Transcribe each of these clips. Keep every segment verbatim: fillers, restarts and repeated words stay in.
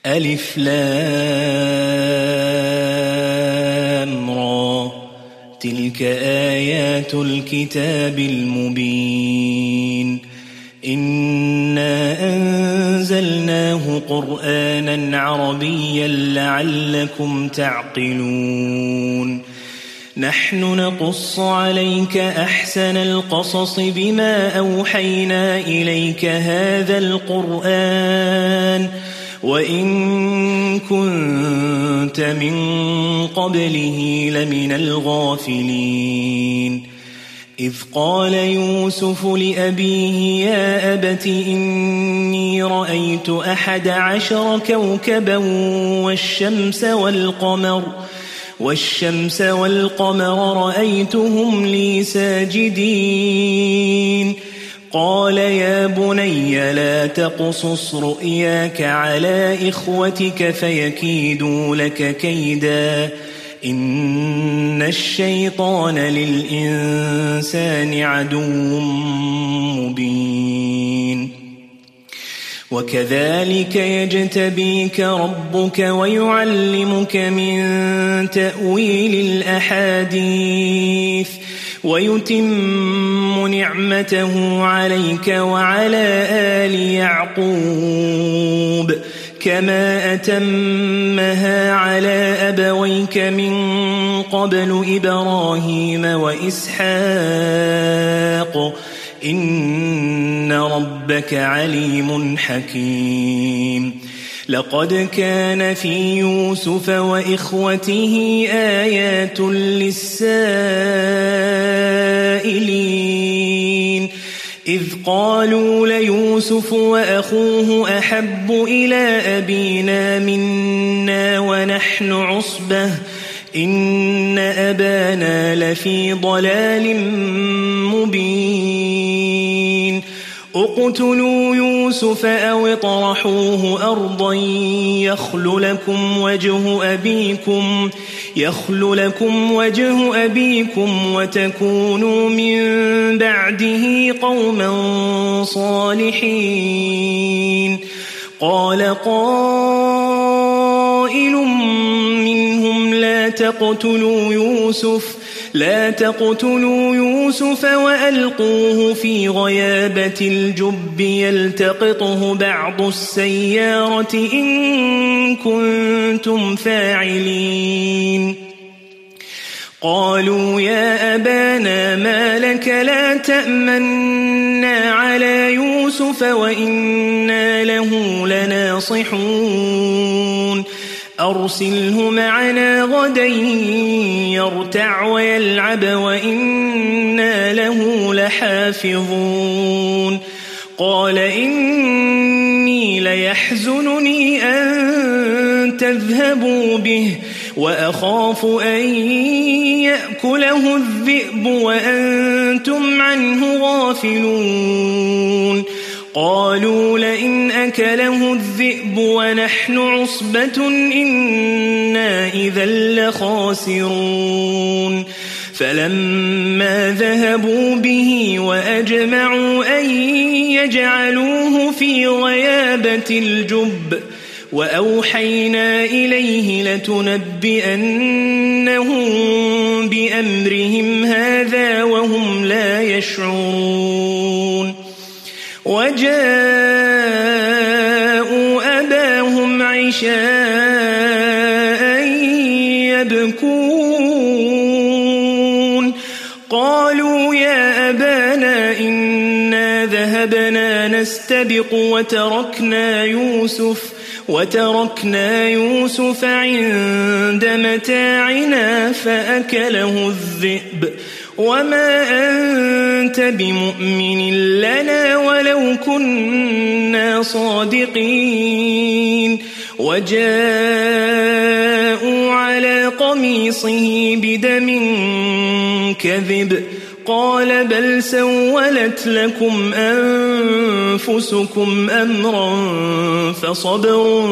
ألف لام را تلك آيات الكتاب المبين إنا أنزلناه قرآنا عربيا لعلكم تعقلون نحن نقص عليك أحسن القصص بما أوحينا إليك هذا القرآن وإن كنت من قبله لمن الغافلين إذ قال يوسف لأبيه يا أبت إني رأيت أحد عشر كوكبا والشمس والقمر والشمس والقمر رأيتهم لي ساجدين قال يا بني لا تقصص رؤياك على إخوتك فيكيدوا لك كيدا إن الشيطان للإنسان عدو مبين وكذلك يجتبيك ربك ويعلمك من تأويل الأحاديث ويتم نعمته عليك وعلى آل يعقوب كما أتمها على أبويك من قبل إبراهيم وإسحاق إن ربك عليم حكيم لقد كان في يوسف وإخوته آيات للسائلين إذ قالوا ليوسف وأخوه أحب إلى أبينا منا ونحن عصبة إن أبانا لفي ضلال مبين اقتلوا يوسف أو اطرحوه أرضا يخل لكم وجه أبيكم يخل لكم وجه أبيكم وتكونوا من بعده قوما صالحين قال قائل منهم لا تقتلوا يوسف لا تقتلوا يوسف وألقوه في غيابة الجب يلتقطه بعض السيارة إن كنتم فاعلين قالوا يا أبانا ما لك لا تأمنا على يوسف وإنا له لناصحون أرسله معنا غدا يرتع ويلعب وإنا له لحافظون قال إني ليحزنني أن تذهبوا به وأخاف أن يأكله الذئب وأنتم عنه غافلون قالوا لئن أكله الذئب ونحن عصبة إنا إذا لخاسرون فلما ذهبوا به وأجمعوا أن يجعلوه في غيابة الجب وأوحينا إليه لتنبئنهم بأمرهم هذا وهم لا يشعرون وجاءوا أباهم عشاء يبكون قالوا يا أبانا إنا ذهبنا نستبق وتركنا يوسف وتركنا يوسف عند متاعنا فأكله الذئب وما أنت بمؤمن لنا ولو كنا صادقين وجاءوا على قميصه بدم كذب قال بل سولت لكم أنفسكم أمرا فصبر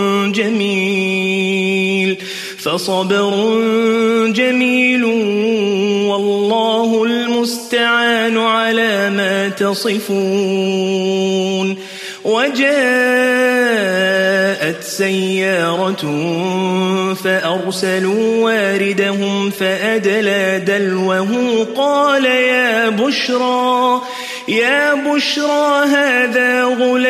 جميل فصبر جميل والله المستعان على ما تصفون وجاءت سيارة فأرسلوا واردهم فأدلى دلوه قال يا بشرى يا بشرى هذا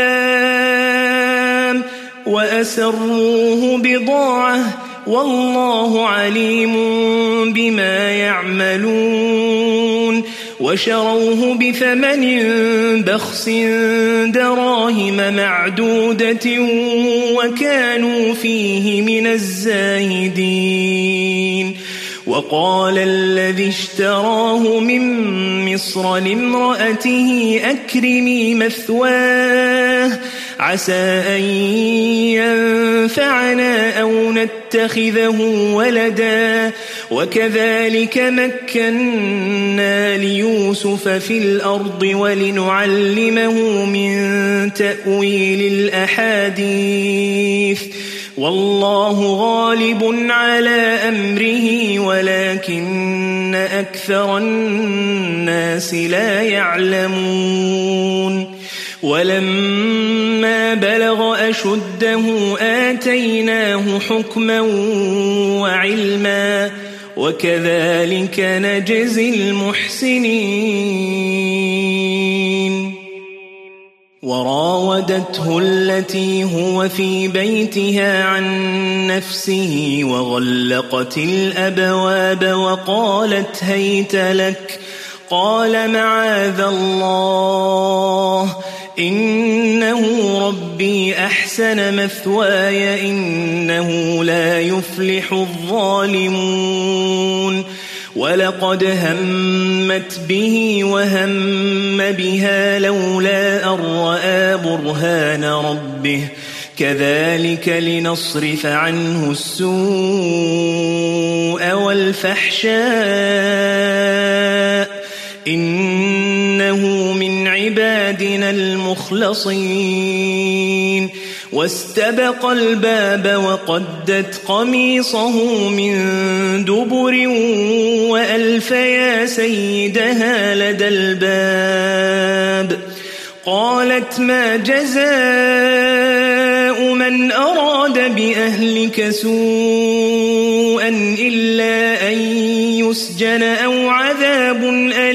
غلام وأسروه بضاعة والله عليم بما يعملون وشروه بثمن بخس دراهم معدودة وكانوا فيه من الزاهدين وقال الذي اشتراه من مصر لامرأته أكرمي مثواه عسى أن ينفعنا أو نتخذه ولدا وكذلك مكنا ليوسف في الأرض ولنعلمه من تأويل الأحاديث والله غالب على أمره ولكن أكثر الناس لا يعلمون ولما بلغ أشده آتيناه حكما وعلما وكذلك نجزي المحسنين وراودته التي هو في بيتها عن نفسه وغلقت الأبواب وقالت هيت لك قال معاذ الله إنه ربي أحسن مثواي إنه لا يفلح الظالمون ولقد همت به وهم بها لولا أن رأى برهان ربه كذلك لنصرف عنه السوء والفحشاء إنه من عبادنا المخلصين واستبق الباب وقدت قميصه من دبر وألف يا سيدها لدى الباب قالت ما جزاء من أراد بأهلك سوءا إلا أن يسجن أو عذاب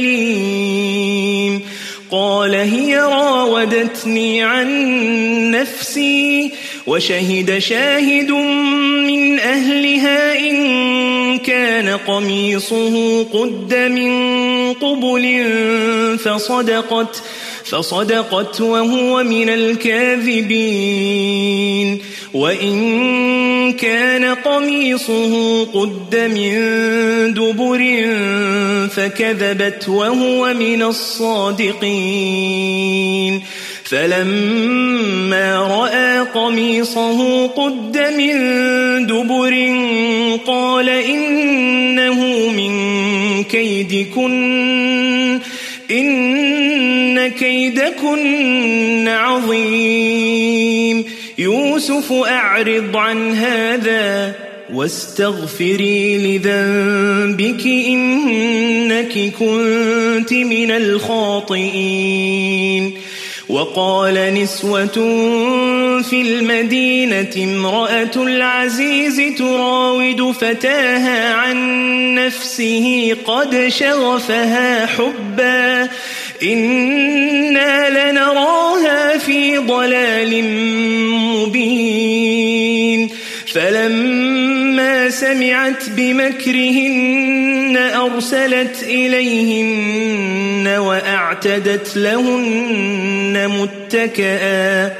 أليم قال هي راودتني عن نفسي وشهد شاهد من أهلها إن كان قميصه قد من قبل فصدقت فصدقت وهو من الكاذبين وإن كان قميصه قد من دبر فكذبت وهو من الصادقين فلما رأى قميصه قد من دبر قال إنه من كيدكن إن كيدكن عظيم يوسف أعرض عن هذا واستغفري لذنبك إنك كنت من الخاطئين وقال نسوة في المدينة امرأة العزيز تراود فتاها عن نفسه قد شغفها حبا إنا لنراها في ضلال مبين فلما سمعت بمكرهن أرسلت إليهن وأعتدت لهن متكئا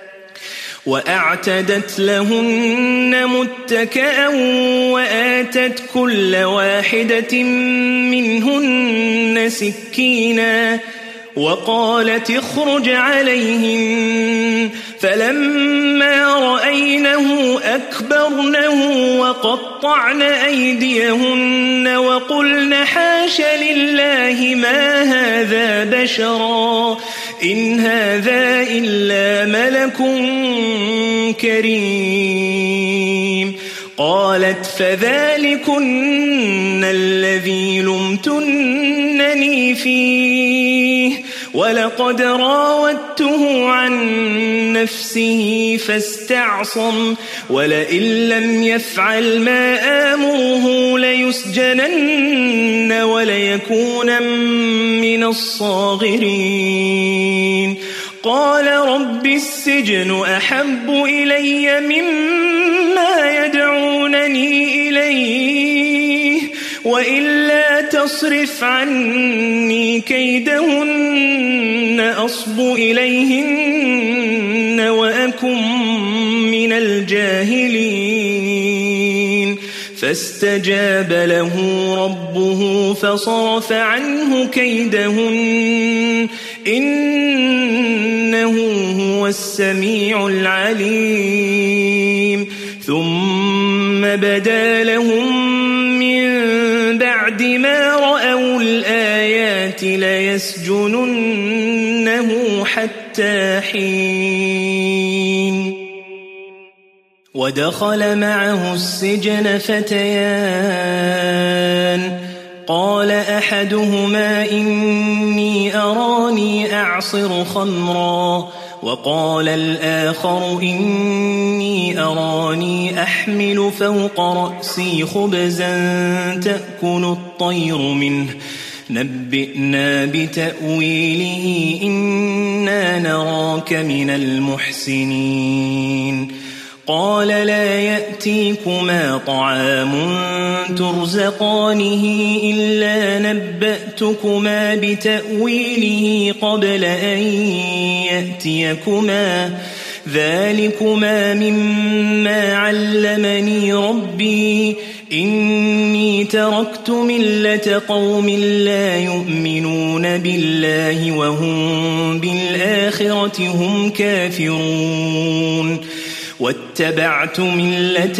وأعتدت لهن متكئا وآتت كل واحدة منهن سكينا وقالت اخرج عليهن فلما رأينه أكبرنه وقطعن أيديهن وقلن حاش لله ما هذا بشرا إن هذا إلا ملك كريم قالت فذلكن الذي لمتنني فيه ولقد راودته عن نفسه فاستعصم ولئن لم يفعل ما آمره ليسجنن وليكون من الصاغرين قال رب السجن أحب إلي مما يدعونني إليه وإلا تصرف عني كيدهن أصب إليهن وأكن من الجاهلين فاستجاب له ربه فصرف عنه كيدهن إنه هو السميع العليم ثم بدا لهم من بعد ما رأوا الآيات ليسجننه حتى حين ودخل معه السجن فتيان قال أحدهما إني أراني أعصر خمرا وقال الآخر إني أراني أحمل فوق رأسي خبزا تأكل الطير منه نبئنا بتأويله إنا نراك من المحسنين قال لا يأتيكما طعام ترزقانه إلا نبأتكما بتأويله قبل أن يأتيكما ذلكما مما علمني ربي إني تركت ملة قوم لا يؤمنون بالله وهم بالآخرة هم كافرون واتبعت ملة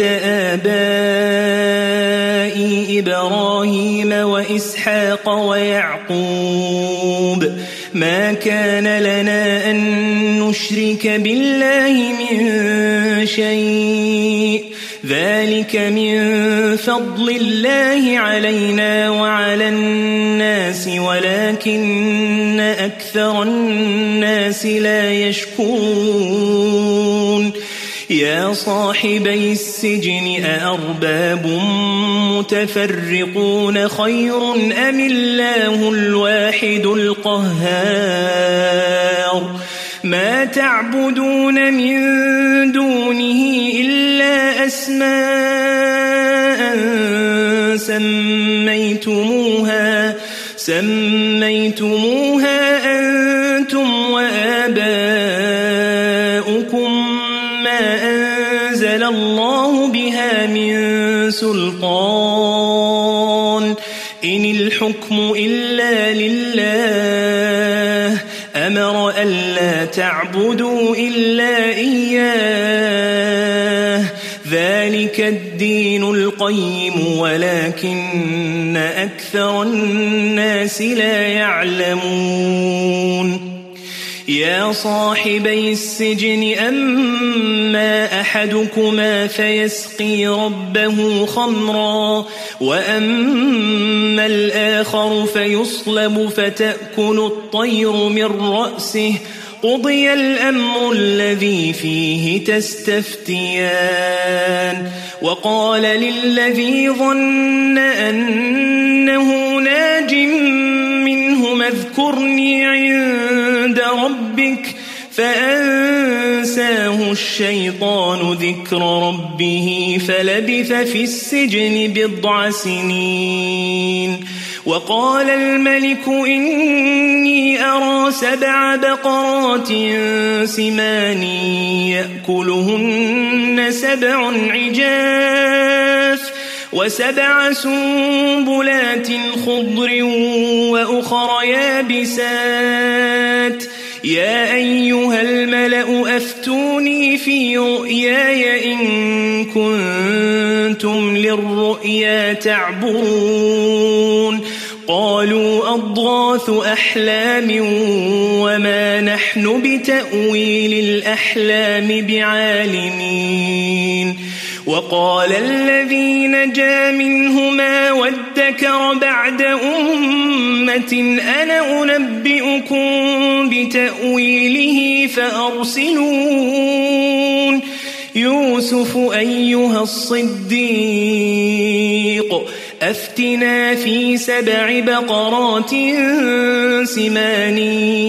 آبائي إبراهيم وإسحاق ويعقوب ما كان لنا أن نشرك بالله من شيء ذلك من فضل الله علينا وعلى الناس ولكن أكثر الناس لا يشكرون يا صاحبي السجن أأرباب متفرقون خير أم الله الواحد القهار ما تعبدون من دونه إلا أسماء سميتموها سميتموها أنتم وآباؤكم ما أنزل الله بها من سلطان إن الحكم إلا لله أمر ألا تعبدوا إلا إياه ذلك الدين القيم ولكن أكثر الناس لا يعلمون يا صاحبي السجن أما أحدكما فيسقي ربه خمرا وأما الآخر فيصلب فتأكل الطير من رأسه قضي الأمر الذي فيه تستفتيان وقال للذي ظن أنه ناج منهما اذكرني عند ربك فأنساه الشيطان ذكر ربه فلبث في السجن بضع سنين وقال الملك إني أرى سبع بقرات سمان يأكلهن سبع عجاف وسبع سنبلات خضر وأخر يابسات يا أيها الملأ أفتوني في رؤياي إن كنتم للرؤيا تعبرون قالوا أضغاث أحلام وما نحن بتأويل الأحلام بعالمين وقال الذي نجا منهما وادكر بعد أمة أنا أنبئكم بتأويله فأرسلون يوسف أيها الصديق أفتنا في سبع بقرات سمان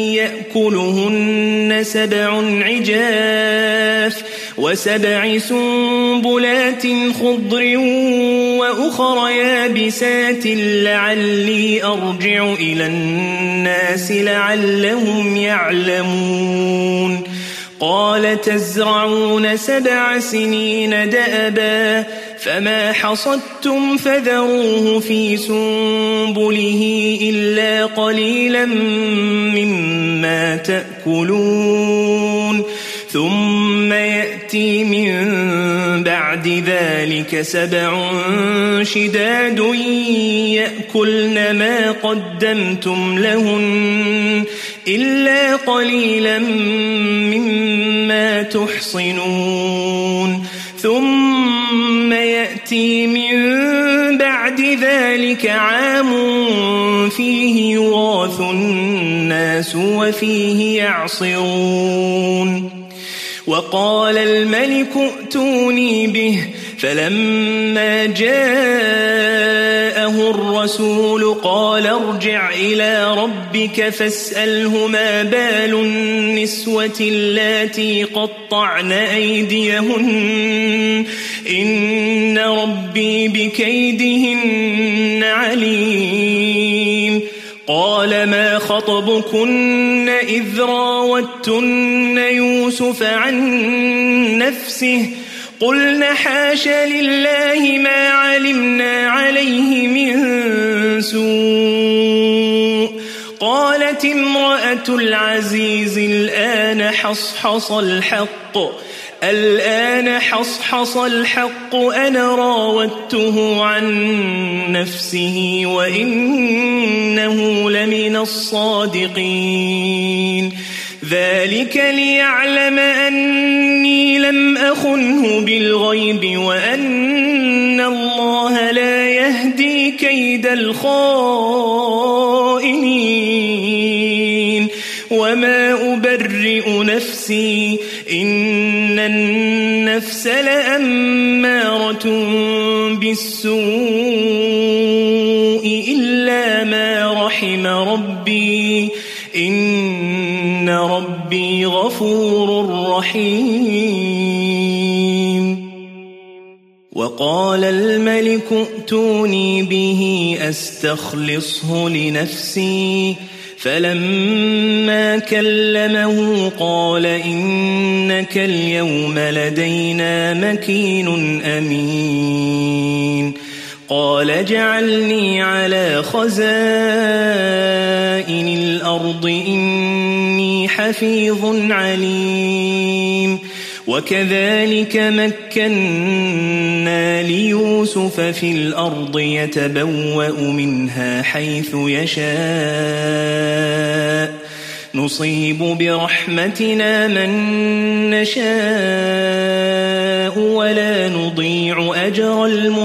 يأكلهن سبع عجاف وسبع سنبلات خضر وأخر يابسات لعلي أرجع إلى الناس لعلهم يعلمون قال تزرعون سبع سنين دأبا فما حصدتم فذروه في سنبله إلا قليلا مما تأكلون ثم يأتي من بعد ذلك سبع شداد يأكلن ما قدمتم لهن إلا قليلا مما تحصنون ثم يأتي من بعد ذلك عام فيه يغاث الناس وفيه يعصرون وقال الملك ائتوني به فلما جاءه الرسول قال ارجع إلى ربك فاسأله ما بال النسوة اللاتي قطعن أيديهن إن ربي بكيدهن عليم قال ما خطبكن إذ راوتن يوسف عن نفسه قلن حاش لله ما علمنا عليه من سوء قالت امرأة العزيز الآن حصحص الحق الآن حصحص الحق أنا راودته عن نفسه وإنه لمن الصادقين ذلك ليعلم أني لم أخنه بالغيب وأن الله لا يهدي كيد الخائنين وما أبرئ نفسي إن النفس لأمارة بالسوء إلا ما رحم ربي إن ربي غفور رحيم وقال الملك ائتوني به أستخلصه لنفسي فلما كلمه قال إنك اليوم لدينا مكين أمين قال اجعلني على خزائن الأرض إني حفيظ عليم وكذلك مكنا ليوسف في الأرض يتبوأ منها حيث يشاء نصيب برحمتنا من نشاء ولا نضيع أجر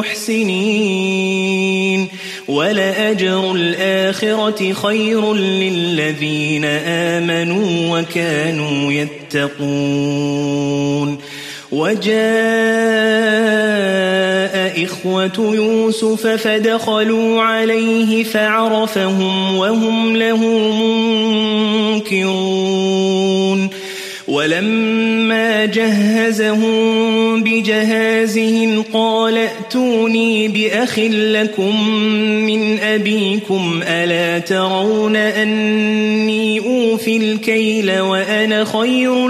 المحسنين ولأجر الآخرة خير للذين آمنوا وكانوا يتقون وجاء إخوة يوسف فدخلوا عليه فعرفهم وهم له منكرون ولما جهزهم بجهازهم قال ائتوني بأخ لكم من أبيكم ألا ترون أني أوفي الكيل وأنا خير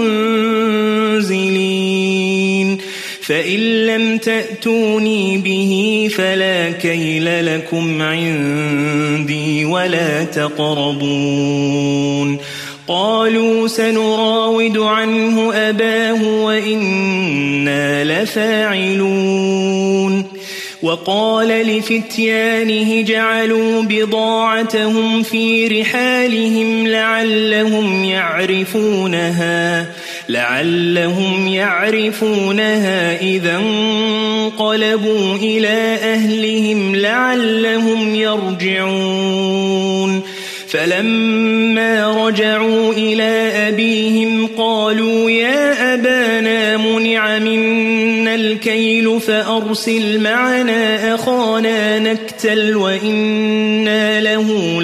المنزلين فإن لم تأتوني به فلا كيل لكم عندي ولا تقربون قالوا سنراود عنه أباه وإنا لفاعلون وقال لفتيانه جعلوا بضاعتهم في رحالهم لعلهم يعرفونها لعلهم يعرفونها إذا انقلبوا إلى أهلهم لعلهم يرجعون فلما رجعوا إلى أبيهم قالوا يا أبانا منع منا الكيل فأرسل معنا أخانا نكتل وإنا له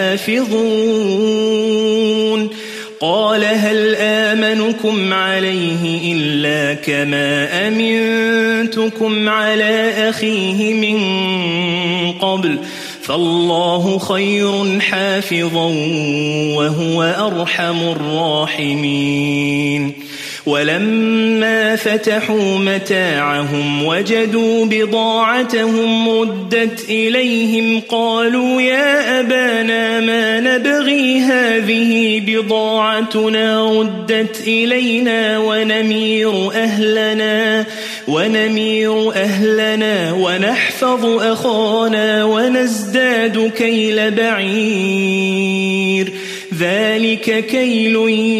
لحافظون قال هل آمنكم عليه إلا كما أمنتكم على أخيه من قبل فالله خير حافظا وهو أرحم الراحمين ولما فتحوا متاعهم وجدوا بضاعتهم ردت إليهم قالوا يا أبانا ما نبغي هذه بضاعتنا ردت إلينا ونمير أهلنا ونمير أهلنا ونحفظ أخانا ونزداد كيل بعير ذلك كيل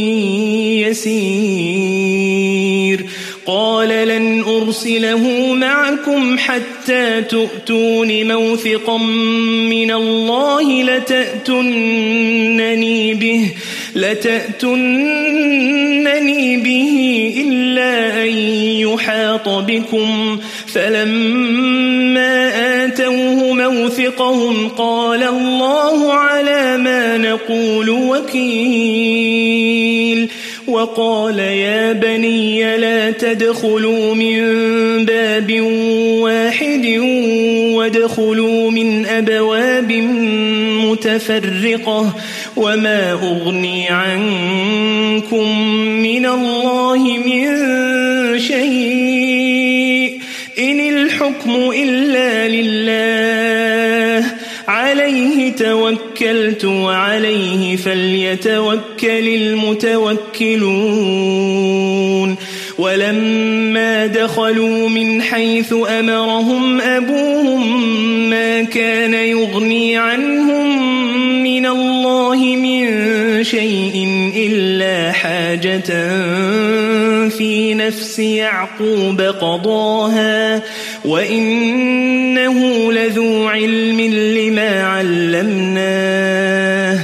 يسير قال لن أرسله معكم حتى تؤتون موثقا من الله لتأتنني به لتأتنني به إلا أن يحاط بكم فلما آتوه موثقهم قال الله على ما نقول وكيل وقال يا بني لا تدخلوا من باب واحد وادخلوا من أبواب متفرقة وما أغني عنكم من الله من شيء إن الحكم إلا لله عليه توكلت وعليه فليتوكل المتوكلون ولما دخلوا من حيث أمرهم أبوهم ما كان يغني عنهم من الله من شيء إلا حاجة في نفس يعقوب قضاها وإنه لذو علم لما علمناه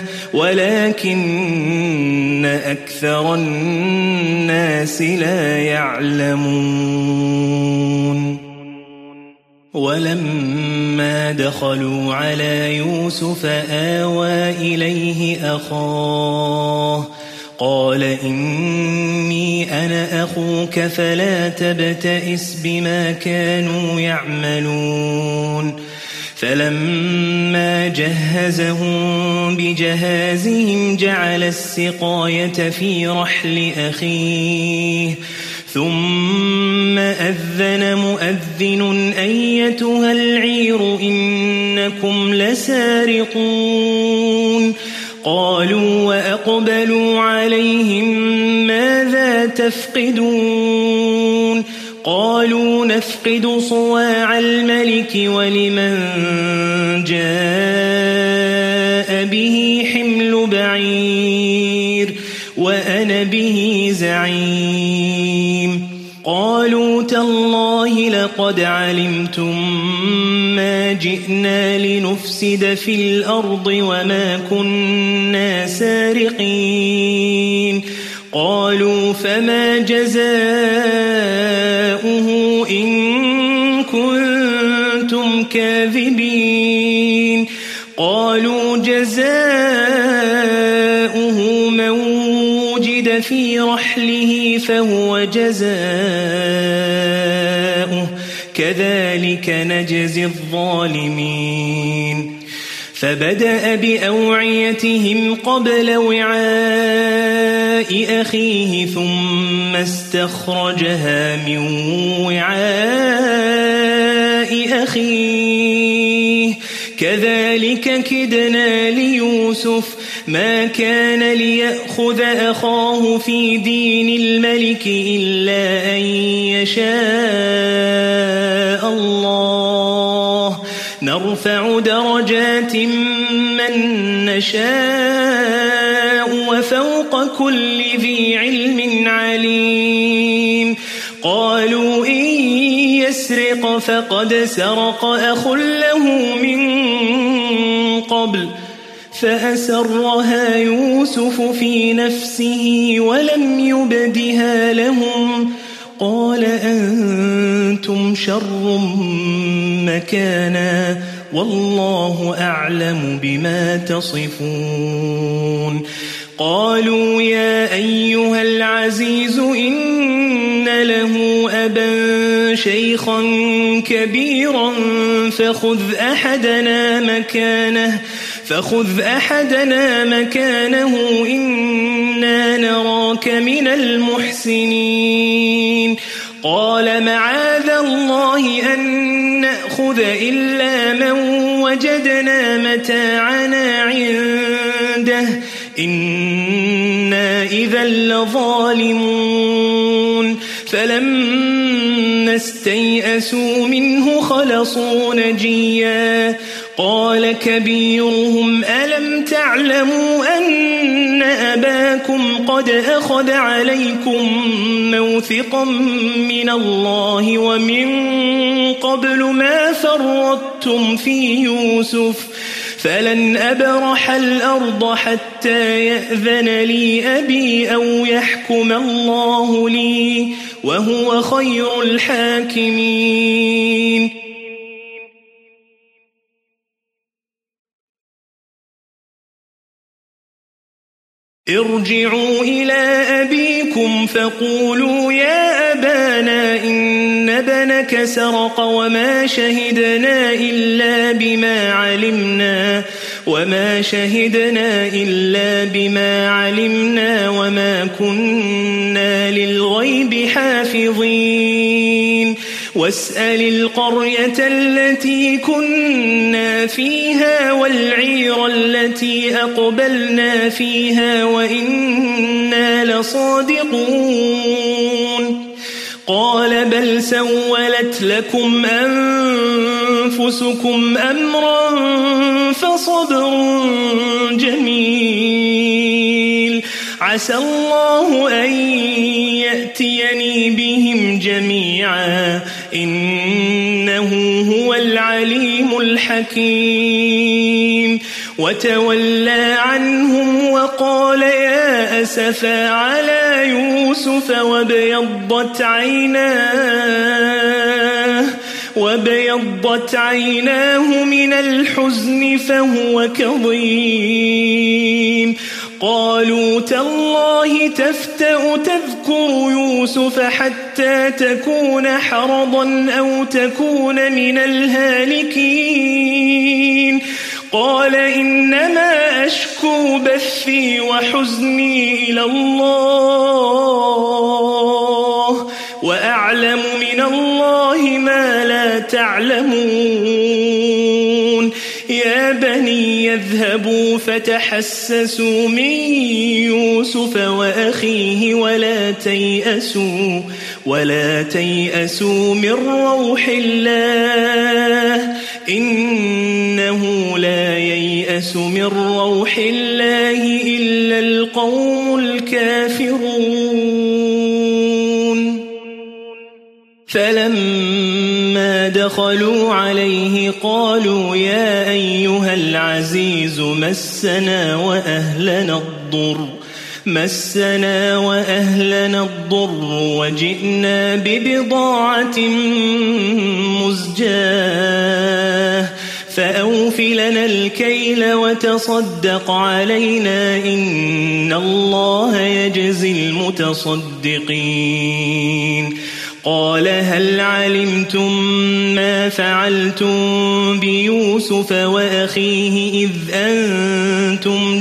ولكن أكثر الناس لا يعلمون ولما دخلوا على يوسف آوى إليه أخاه قال إني أنا أخوك فلا تبتئس بما كانوا يعملون فلما جهزهم بجهازهم جعل السقاية في رحل أخيه ثم أذن مؤذن أيتها العير إنكم لسارقون قالوا وأقبلوا عليهم ماذا تفقدون قالوا نفقد صواع الملك ولمن جاء به حمل بعير وأنا به زعيم قالوا تالله لقد علمتم ما جئنا لنفسد في الأرض وما كنا سارقين قالوا فما جزاؤه إن كنتم كاذبين قالوا جزاؤه من وجد في رحله فهو جزاؤه كذلك نجزي الظالمين فبدأ بأوعيتهم قبل وعاء أخيه ثم استخرجها من وعاء أخيه كذلك كدنا ليوسف ما كان ليأخذ أخاه في دين الملك إلا أن يشاء الله نرفع درجات من نشاء وفوق كل ذي علم عليم قالوا إن يسرق فقد سرق أخ له من قبل فأسرها يوسف في نفسه ولم يبدها لهم قال أنتم شر مكانا والله أعلم بما تصفون قالوا يا أيها العزيز إن له أبا شيخا كبيرا فخذ أحدنا مكانه فخذ أحدنا مكانه إنا نراك من المحسنين قال معاذ الله أن نأخذ إلا من وجدنا متاعنا عنده إنا إذا لظالمون فلما استيئسوا منه خلصوا نجيا قال كبيرهم ألم تعلموا أن أباكم قد أخذ عليكم موثقا من الله ومن قبل ما فرطتم في يوسف فلن أبرح الأرض حتى يأذن لي أبي أو يحكم الله لي وهو خير الحاكمين ارجعوا إلى أبيكم فقولوا يا أبانا إن ابنك سرق وما شهدنا إلا بما علمنا وما شهدنا إلا بما علمنا وما كنا للغيب حافظين واسأل القرية التي كنا فيها والعير التي أقبلنا فيها وإنا لصادقون قال بل سولت لكم أنفسكم أمرا فصبر جميل عسى الله أن يأتيني بهم جميعا إنه هو العليم الحكيم وتولى عنهم وقال يا أسفا على يوسف وابيضت عيناه وابيضت عيناه من الحزن فهو كظيم قالوا تالله تفتأ تذكر يوسف حتى تكون حرضا أو تكون من الهالكين قال إنما أشكو بثي وحزني إلى الله وأعلم من الله ما لا تعلمون يا بني يذهبوا فتحسسوا من يوسف وأخيه ولا تيأسوا ولا تيأسوا من روح الله إنه لا ييأس من روح الله إلا القوم الكافرون فلما دخلوا عليه قالوا يا أيها العزيز مسنا وأهلنا الضر مسنا وأهلنا الضر وجئنا ببضاعة مزجاة فأوف لنا الكيل وتصدق علينا إن الله يجزي المتصدقين قال هل علمتم ما فعلتم بيوسف وأخيه إذ أنتم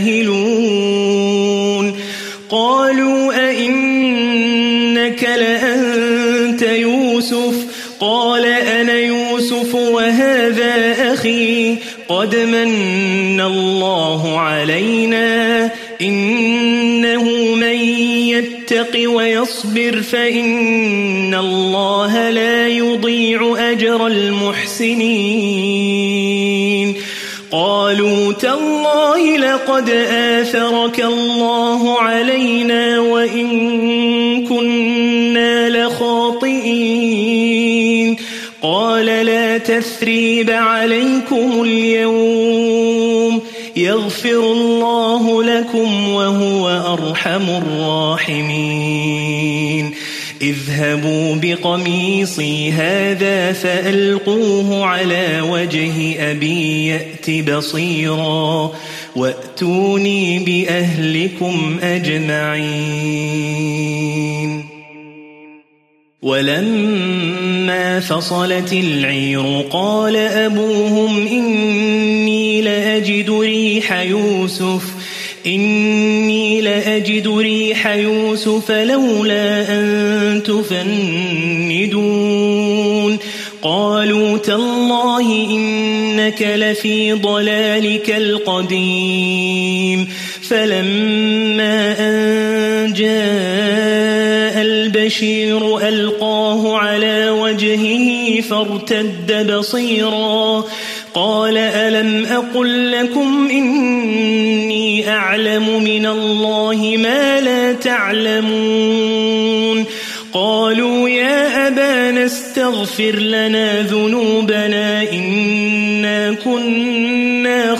جاهلون قالوا أئنك لأنت يوسف قال أنا يوسف وهذا أخي قد من الله علينا إنه من يتق ويصبر فإن الله لا يضيع أجر المحسنين قالوا تالله لقد آثرك الله علينا وإن كنا لخاطئين قال لا تثريب عليكم اليوم يغفر الله لكم وهو أرحم الراحمين اذهبوا بقميصي هذا فألقوه على وجه أبي يأت بصيرا وأتوني بأهلكم أجمعين ولما فصلت العير قال أبوهم إني لأجد ريح يوسف إني لأجد ريح يوسف لولا أن تفندون قالوا تالله إنك لفي ضلالك القديم فلما أن جاء البشير ألقاه على وجهه فارتد بصيرا قال ألم أقل لكم إني أعلم من الله ما لا تعلمون قالوا يا أبانا استغفر لنا ذنوبنا إنا كنا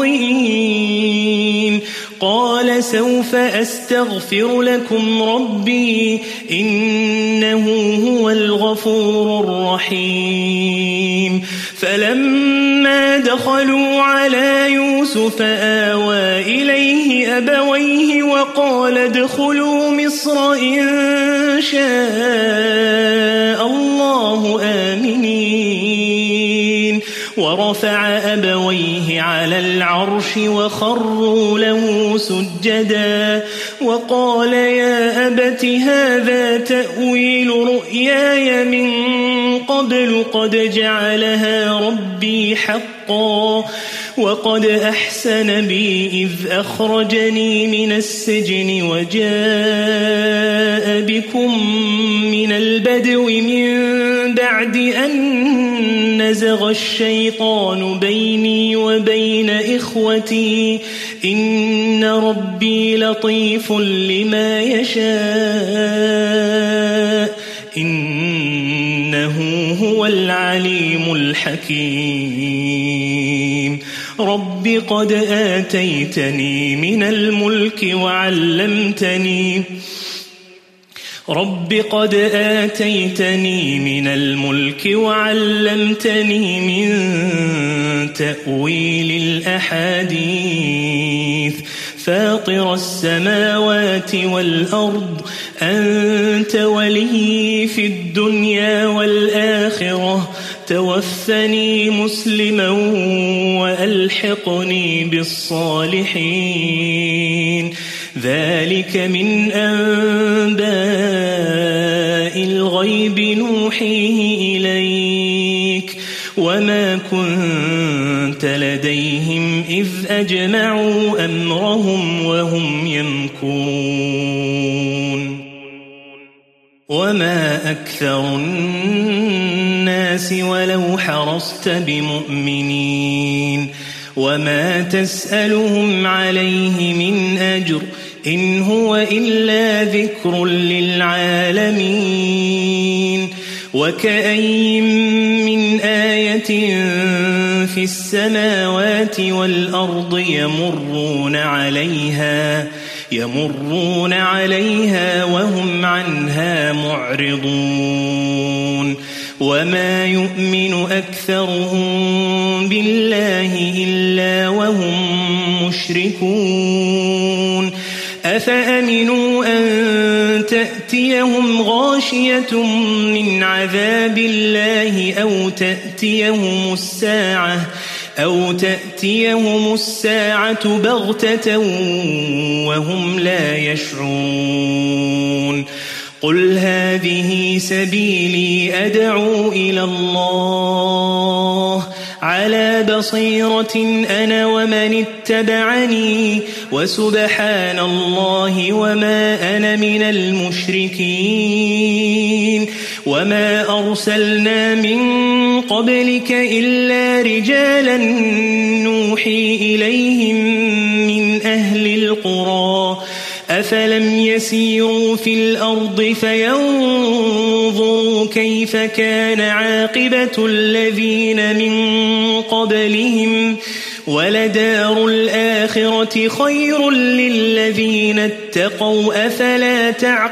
خاطئين قال سوف أستغفر لكم ربي إنه هو الغفور الرحيم فلما دخلوا على يوسف آوى إليه أبويه وقال ادخلوا مصر إن شاء الله آمنين ورفع أبويه على العرش وخروا له سجدا وقال يا أبت هذا تأويل رؤياي من قبل قد جعلها ربي حقا وقد أحسن بي إذ أخرجني من السجن وجاء بكم من البدو من بعد أن نزغ الشيطان بيني وبين إخوتي إن ربي لطيف لما يشاء إنه هو العليم الحكيم رب قد آتيتني من الملك وعلمتني رب قد آتيتني من الملك وعلمتني من تأويل الأحاديث فاطر السماوات والأرض أنت ولي في الدنيا والآخرة توفني مسلما وألحقني بالصالحين ذلك من أنباء الغيب نوحيه إليك وما كنت لديهم إذ أجمعوا أمرهم وهم يمكرون وما أكثر الناس ولو حرصت بمؤمنين وما تسألهم عليه من أجر إن هو إلا ذكر للعالمين وكأين من آية في السماوات والأرض يمرون عليها يمرون عليها وهم عنها معرضون وما يؤمن أكثرهم بالله إلا وهم مشركون أفأمنوا أن تأتيهم غاشية من عذاب الله أو تأتيهم الساعة أو تأتيهم الساعة بغتة وهم لا يشعرون قل هذه سبيلي أدعو إلى الله على بصيرة أنا ومن اتبعني وسبحان الله وما أنا من المشركين وما أرسلنا من قبلك إلا رجالا نوحي إليهم من القرى أفلم يسيروا في الأرض فينظروا كيف كان عاقبة الذين من قبلهم ولدار الآخرة خير للذين اتقوا أفلا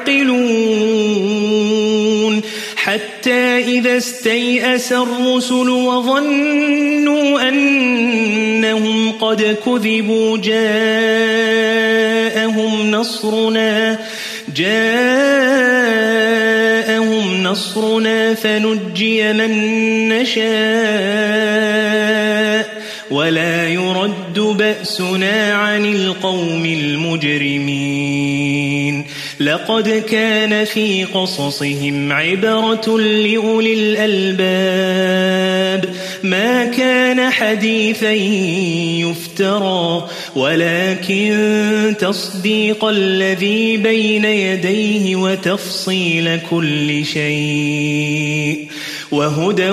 تعقلون حتى إذا استيأس الرسل وظنوا أنهم قد كذبوا جاءهم نصرنا جاءهم نصرنا فنجي من نشاء ولا يرد بأسنا عن القوم المجرمين لقد كان في قصصهم عبرة لأولي الألباب ما كان حديثا يفترى ولكن تصديق الذي بين يديه وتفصيل كل شيء وهدى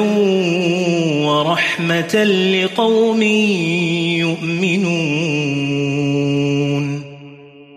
ورحمة لقوم يؤمنون